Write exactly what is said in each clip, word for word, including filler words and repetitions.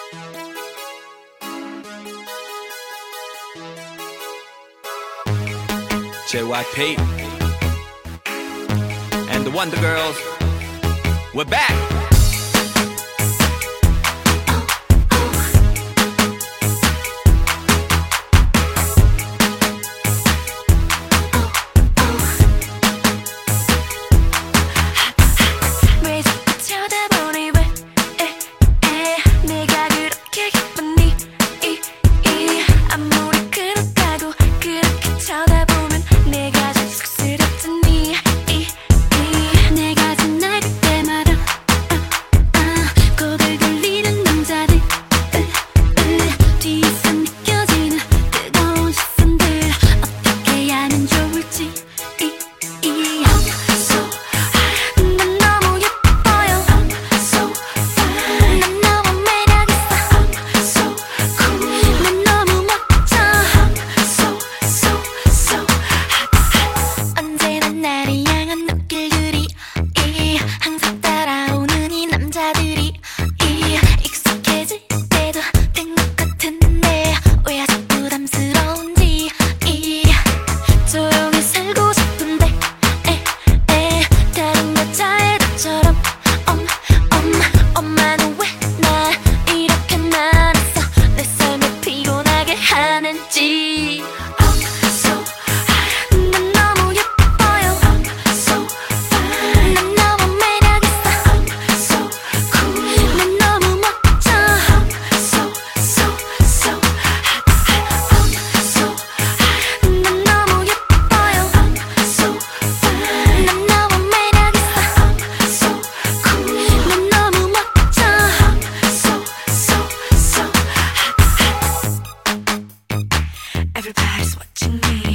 J Y P and the Wonder Girls, we're back. Everybody's watching me,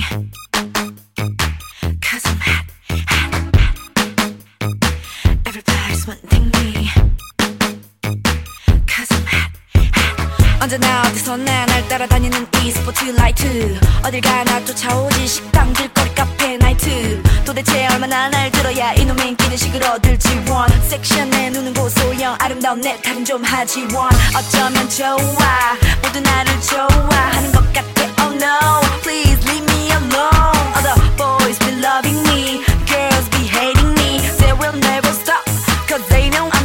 'cause I'm hot, hot, hot. Everybody's wanting me, 'cause I'm hot, hot. 언제나 어디서나 날 따라다니는 이 스포트라이트, 어딜 가나 쫓아오지. 식당, 길거리, 카페, 나이트. 도대체 얼마나 날 들어야 이놈의 인기는 시끄러들지 원. 섹시한 눈은 고소형, 아름다운 내 탈은 좀 하지 원. 어쩌면 좋아, 모두 나를 좋아하는 것 같아. Oh no, please leave me alone. All the boys be loving me, girls be hating me. They will never stop, 'cause they know I'm